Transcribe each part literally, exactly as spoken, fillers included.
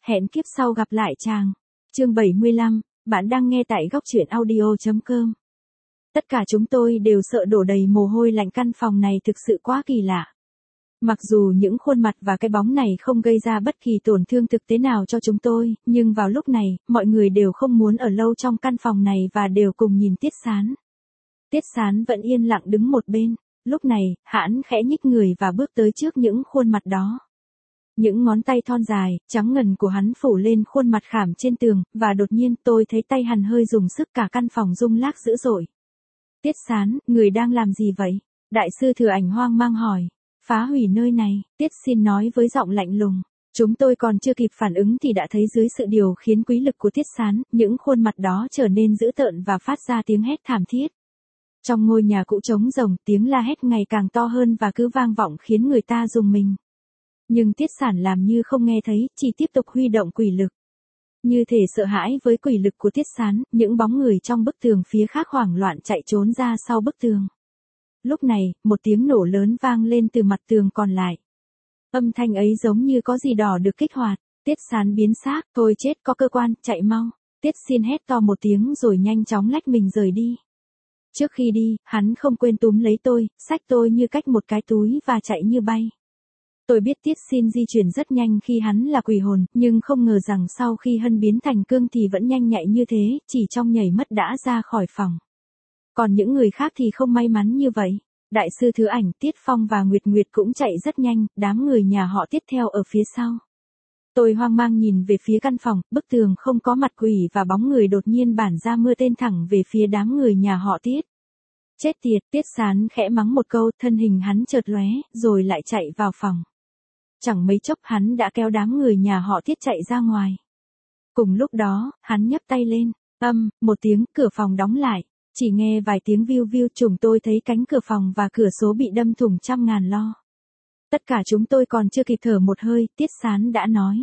Hẹn kiếp sau gặp lại chàng. Chương bảy mươi lăm, bạn đang nghe tại góc truyện audio chấm com. Tất cả chúng tôi đều sợ đổ đầy mồ hôi lạnh, căn phòng này thực sự quá kỳ lạ. Mặc dù những khuôn mặt và cái bóng này không gây ra bất kỳ tổn thương thực tế nào cho chúng tôi, nhưng vào lúc này, mọi người đều không muốn ở lâu trong căn phòng này và đều cùng nhìn Tiết Sán. Tiết Sán vẫn yên lặng đứng một bên. Lúc này, hắn khẽ nhích người và bước tới trước những khuôn mặt đó. Những ngón tay thon dài, trắng ngần của hắn phủ lên khuôn mặt khảm trên tường, và đột nhiên tôi thấy tay hắn hơi dùng sức, cả căn phòng rung lắc dữ dội. Tiết Sán, người đang làm gì vậy? Đại sư Thừa Ảnh hoang mang hỏi. Phá hủy nơi này, Tiết Xin nói với giọng lạnh lùng. Chúng tôi còn chưa kịp phản ứng thì đã thấy dưới sự điều khiến quý lực của Tiết Sán, những khuôn mặt đó trở nên dữ tợn và phát ra tiếng hét thảm thiết. Trong ngôi nhà cũ trống rỗng, tiếng la hét ngày càng to hơn và cứ vang vọng khiến người ta rùng mình. Nhưng Tiết Sản làm như không nghe thấy, chỉ tiếp tục huy động quỷ lực. Như thể sợ hãi với quỷ lực của Tiết Sán, những bóng người trong bức tường phía khác hoảng loạn chạy trốn ra sau bức tường. Lúc này, một tiếng nổ lớn vang lên từ mặt tường còn lại. Âm thanh ấy giống như có gì đó được kích hoạt. Tiết Sán biến xác, thôi chết, có cơ quan, chạy mau. Tiết Xin hét to một tiếng rồi nhanh chóng lách mình rời đi. Trước khi đi, hắn không quên túm lấy tôi, xách tôi như cách một cái túi và chạy như bay. Tôi biết Tiết Xin di chuyển rất nhanh khi hắn là quỷ hồn, nhưng không ngờ rằng sau khi Hân biến thành cương thì vẫn nhanh nhạy như thế, chỉ trong nhảy mất đã ra khỏi phòng. Còn những người khác thì không may mắn như vậy. Đại sư Thứ Ảnh, Tiết Phong và Nguyệt Nguyệt cũng chạy rất nhanh, đám người nhà họ Tiết theo ở phía sau. Tôi hoang mang nhìn về phía căn phòng, bức tường không có mặt quỷ và bóng người đột nhiên bản ra mưa tên thẳng về phía đám người nhà họ Tiết. Chết tiệt, Tiết Sán khẽ mắng một câu, thân hình hắn chợt lóe, rồi lại chạy vào phòng. Chẳng mấy chốc hắn đã kéo đám người nhà họ Tiết chạy ra ngoài. Cùng lúc đó, hắn nhấc tay lên, âm, một tiếng, cửa phòng đóng lại. Chỉ nghe vài tiếng viu viu, chúng tôi thấy cánh cửa phòng và cửa sổ bị đâm thủng trăm ngàn lo. Tất cả chúng tôi còn chưa kịp thở một hơi, Tiết Sán đã nói.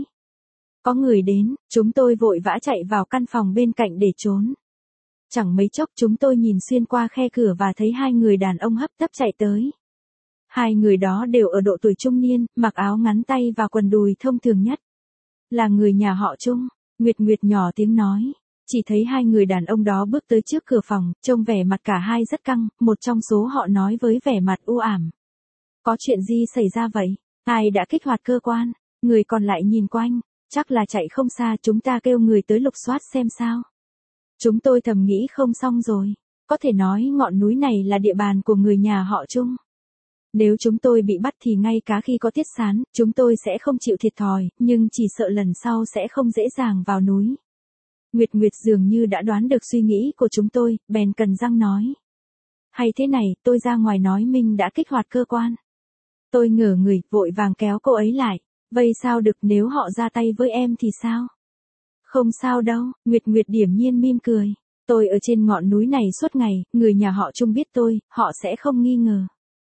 Có người đến, chúng tôi vội vã chạy vào căn phòng bên cạnh để trốn. Chẳng mấy chốc chúng tôi nhìn xuyên qua khe cửa và thấy hai người đàn ông hấp tấp chạy tới. Hai người đó đều ở độ tuổi trung niên, mặc áo ngắn tay và quần đùi thông thường nhất. Là người nhà họ Trung, Nguyệt Nguyệt nhỏ tiếng nói. Chỉ thấy hai người đàn ông đó bước tới trước cửa phòng, trông vẻ mặt cả hai rất căng, một trong số họ nói với vẻ mặt u ảm. Có chuyện gì xảy ra vậy? Ai đã kích hoạt cơ quan? Người còn lại nhìn quanh, chắc là chạy không xa, chúng ta kêu người tới lục soát xem sao. Chúng tôi thầm nghĩ không xong rồi, có thể nói ngọn núi này là địa bàn của người nhà họ Trung. Nếu chúng tôi bị bắt thì ngay cả khi có Tiết Sán, chúng tôi sẽ không chịu thiệt thòi, nhưng chỉ sợ lần sau sẽ không dễ dàng vào núi. Nguyệt Nguyệt dường như đã đoán được suy nghĩ của chúng tôi, bèn cần răng nói. Hay thế này, tôi ra ngoài nói mình đã kích hoạt cơ quan. Tôi ngửa người, vội vàng kéo cô ấy lại. Vậy sao được, nếu họ ra tay với em thì sao? Không sao đâu, Nguyệt Nguyệt điềm nhiên mỉm cười. Tôi ở trên ngọn núi này suốt ngày, người nhà họ Trung biết tôi, họ sẽ không nghi ngờ.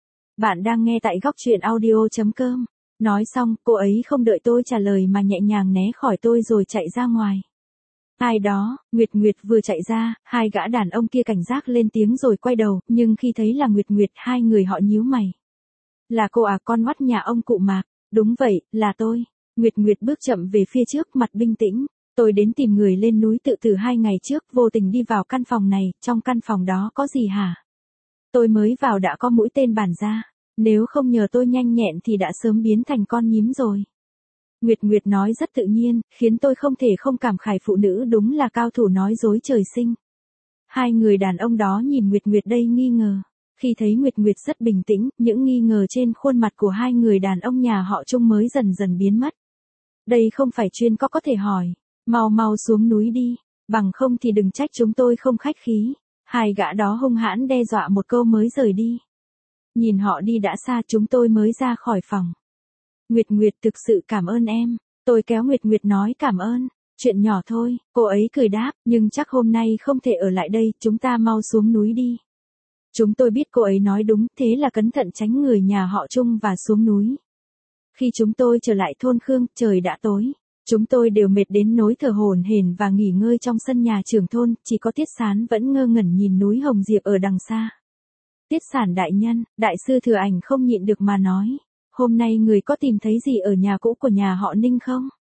Bạn đang nghe tại góc truyện audio chấm com. Nói xong, cô ấy không đợi tôi trả lời mà nhẹ nhàng né khỏi tôi rồi chạy ra ngoài. Ai đó, Nguyệt Nguyệt vừa chạy ra, hai gã đàn ông kia cảnh giác lên tiếng rồi quay đầu, nhưng khi thấy là Nguyệt Nguyệt, hai người họ nhíu mày. Là cô à, con mắt nhà ông cụ Mạc? Đúng vậy, là tôi. Nguyệt Nguyệt bước chậm về phía trước, mặt bình tĩnh. Tôi đến tìm người lên núi tự tử hai ngày trước, vô tình đi vào căn phòng này, trong căn phòng đó có gì hả? Tôi mới vào đã có mũi tên bản ra, nếu không nhờ tôi nhanh nhẹn thì đã sớm biến thành con nhím rồi. Nguyệt Nguyệt nói rất tự nhiên, khiến tôi không thể không cảm khái phụ nữ đúng là cao thủ nói dối trời sinh. Hai người đàn ông đó nhìn Nguyệt Nguyệt đây nghi ngờ. Khi thấy Nguyệt Nguyệt rất bình tĩnh, những nghi ngờ trên khuôn mặt của hai người đàn ông nhà họ Trung mới dần dần biến mất. Đây không phải chuyên có có thể hỏi. Mau mau xuống núi đi, bằng không thì đừng trách chúng tôi không khách khí. Hai gã đó hung hãn đe dọa một câu mới rời đi. Nhìn họ đi đã xa, chúng tôi mới ra khỏi phòng. Nguyệt Nguyệt, thực sự cảm ơn em. Tôi kéo Nguyệt Nguyệt nói cảm ơn. Chuyện nhỏ thôi, cô ấy cười đáp, nhưng chắc hôm nay không thể ở lại đây, chúng ta mau xuống núi đi. Chúng tôi biết cô ấy nói đúng, thế là cẩn thận tránh người nhà họ Trung và xuống núi. Khi chúng tôi trở lại thôn Khương, trời đã tối. Chúng tôi đều mệt đến nỗi thở hổn hển và nghỉ ngơi trong sân nhà trưởng thôn, chỉ có Tiết Sán vẫn ngơ ngẩn nhìn núi Hồng Diệp ở đằng xa. Tiết Sản đại nhân, đại sư Thừa Ảnh không nhịn được mà nói. Hôm nay người có tìm thấy gì ở nhà cũ của nhà họ Ninh không?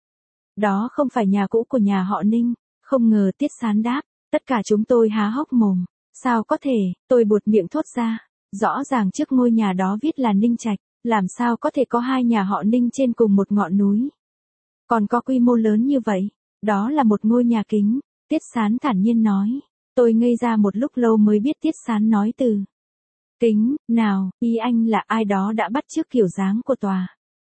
Đó không phải nhà cũ của nhà họ Ninh, không ngờ Tiết Sán đáp, tất cả chúng tôi há hốc mồm, sao có thể, tôi buột miệng thốt ra, rõ ràng trước ngôi nhà đó viết là Ninh Trạch, làm sao có thể có hai nhà họ Ninh trên cùng một ngọn núi. Còn có quy mô lớn như vậy, đó là một ngôi nhà kính, Tiết Sán thản nhiên nói. Tôi ngây ra một lúc lâu mới biết Tiết Sán nói từ kính, nào, ý anh là ai đó đã bắt chước kiểu dáng của tòa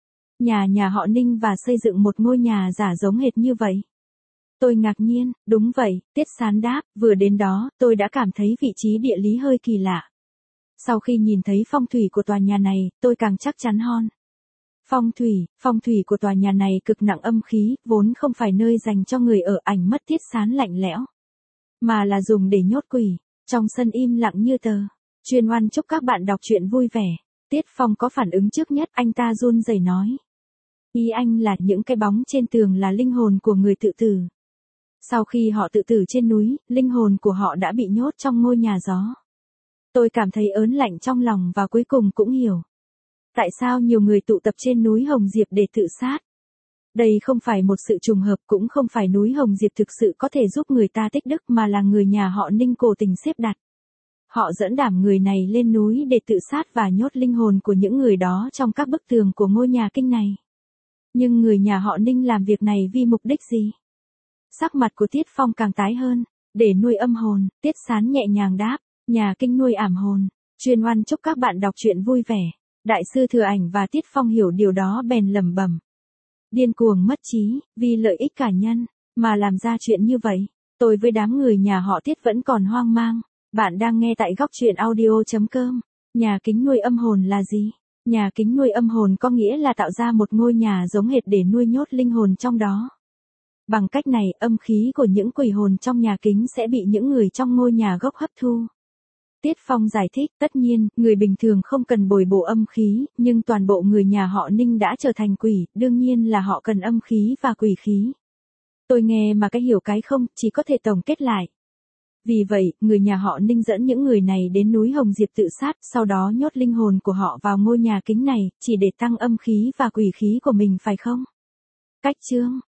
nhà nhà họ Ninh và xây dựng một ngôi nhà giả giống hệt như vậy. Tôi ngạc nhiên, đúng vậy, Tiết Sán đáp, vừa đến đó, tôi đã cảm thấy vị trí địa lý hơi kỳ lạ. Sau khi nhìn thấy phong thủy của tòa nhà này, tôi càng chắc chắn hơn. Phong thủy, phong thủy của tòa nhà này cực nặng âm khí, vốn không phải nơi dành cho người ở. Ảnh mất Tiết Sán lạnh lẽo, mà là dùng để nhốt quỷ. Trong sân im lặng như tờ. Chuyên Oan chúc các bạn đọc truyện vui vẻ. Tiết Phong có phản ứng trước nhất, anh ta run rẩy nói. Ý anh là những cái bóng trên tường là linh hồn của người tự tử. Sau khi họ tự tử trên núi, linh hồn của họ đã bị nhốt trong ngôi nhà gió. Tôi cảm thấy ớn lạnh trong lòng và cuối cùng cũng hiểu. Tại sao nhiều người tụ tập trên núi Hồng Diệp để tự sát? Đây không phải một sự trùng hợp, cũng không phải núi Hồng Diệp thực sự có thể giúp người ta tích đức, mà là người nhà họ Ninh cố tình xếp đặt. Họ dẫn đảm người này lên núi để tự sát và nhốt linh hồn của những người đó trong các bức tường của ngôi nhà kinh này. Nhưng người nhà họ Ninh làm việc này vì mục đích gì? Sắc mặt của Tiết Phong càng tái hơn. Để nuôi âm hồn, Tiết Sán nhẹ nhàng đáp, nhà kinh nuôi ảm hồn. Chuyên Oan chúc các bạn đọc truyện vui vẻ. Đại sư Thừa Ảnh và Tiết Phong hiểu điều đó bèn lẩm bẩm. Điên cuồng mất trí, vì lợi ích cá nhân, mà làm ra chuyện như vậy. Tôi với đám người nhà họ Tiết vẫn còn hoang mang. Bạn đang nghe tại góc truyện audio chấm com. Nhà kính nuôi âm hồn là gì? Nhà kính nuôi âm hồn có nghĩa là tạo ra một ngôi nhà giống hệt để nuôi nhốt linh hồn trong đó. Bằng cách này, âm khí của những quỷ hồn trong nhà kính sẽ bị những người trong ngôi nhà gốc hấp thu. Tiết Phong giải thích, tất nhiên, người bình thường không cần bồi bổ âm khí, nhưng toàn bộ người nhà họ Ninh đã trở thành quỷ, đương nhiên là họ cần âm khí và quỷ khí. Tôi nghe mà cái hiểu cái không, chỉ có thể tổng kết lại. Vì vậy, người nhà họ Ninh dẫn những người này đến núi Hồng Diệp tự sát, sau đó nhốt linh hồn của họ vào ngôi nhà kính này, chỉ để tăng âm khí và quỷ khí của mình phải không? Cách chương